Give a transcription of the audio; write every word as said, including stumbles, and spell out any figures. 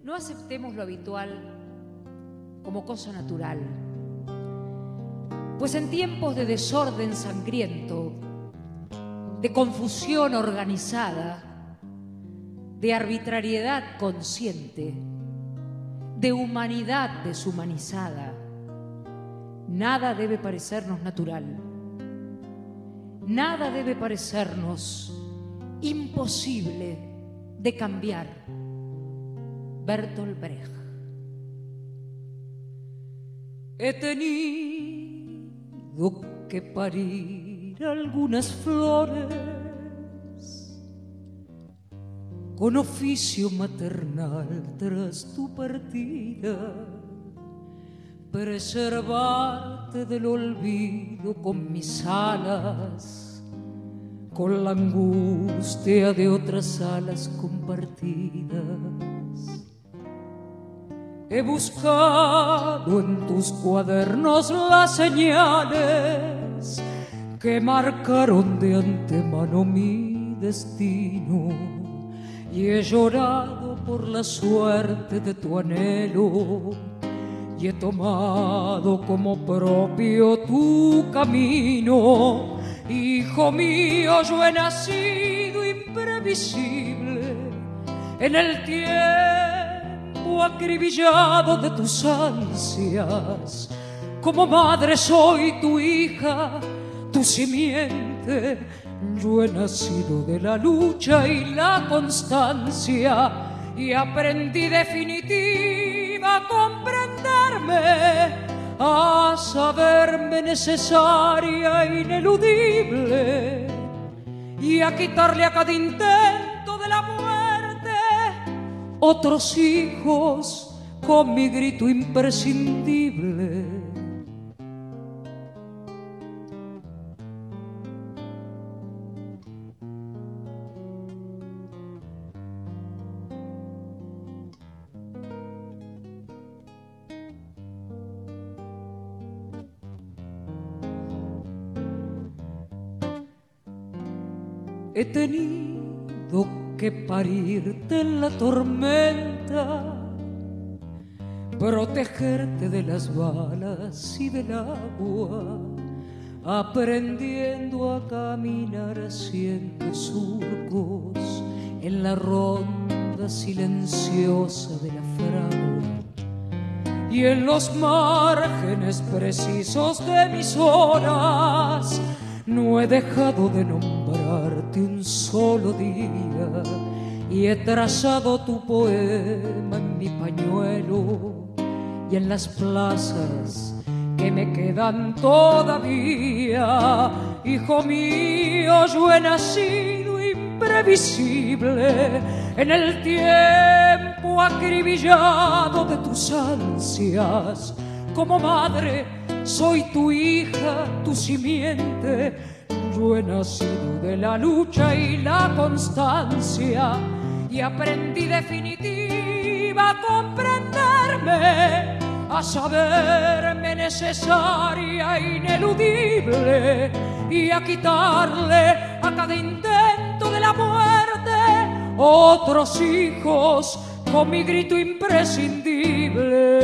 No aceptemos lo habitual como cosa natural, pues en tiempos de desorden sangriento, de confusión organizada, de arbitrariedad consciente, de humanidad deshumanizada, nada debe parecernos natural, nada debe parecernos imposible de cambiar. Bertolt Brecht. He tenido que parir algunas flores con oficio maternal tras tu partida, preservarte del olvido con mis alas, con la angustia de otras alas compartidas. He buscado en tus cuadernos las señales que marcaron de antemano mi destino, y he llorado por la suerte de tu anhelo, y he tomado como propio tu camino. Hijo mío, yo he nacido imprevisible en el tiempo acribillado de tus ansias. Como madre soy tu hija, tu simiente. Yo he nacido de la lucha y la constancia, y aprendí definitiva a comprenderme, a saberme necesaria e ineludible, y a quitarle a cada intento de la muerte otros hijos con mi grito imprescindible. He tenido que parirte en la tormenta, protegerte de las balas y del agua, aprendiendo a caminar haciendo surcos en la ronda silenciosa de la fragua, y en los márgenes precisos de mis horas no he dejado de nombrarte un solo día, y he trazado tu poema en mi pañuelo y en las plazas que me quedan todavía. Hijo mío, yo he nacido imprevisible en el tiempo acribillado de tus ansias. Como madre soy tu hija, tu simiente. Yo he nacido de la lucha y la constancia, y aprendí definitiva a comprenderme, a saberme necesaria e ineludible, y a quitarle a cada intento de la muerte otros hijos con mi grito imprescindible.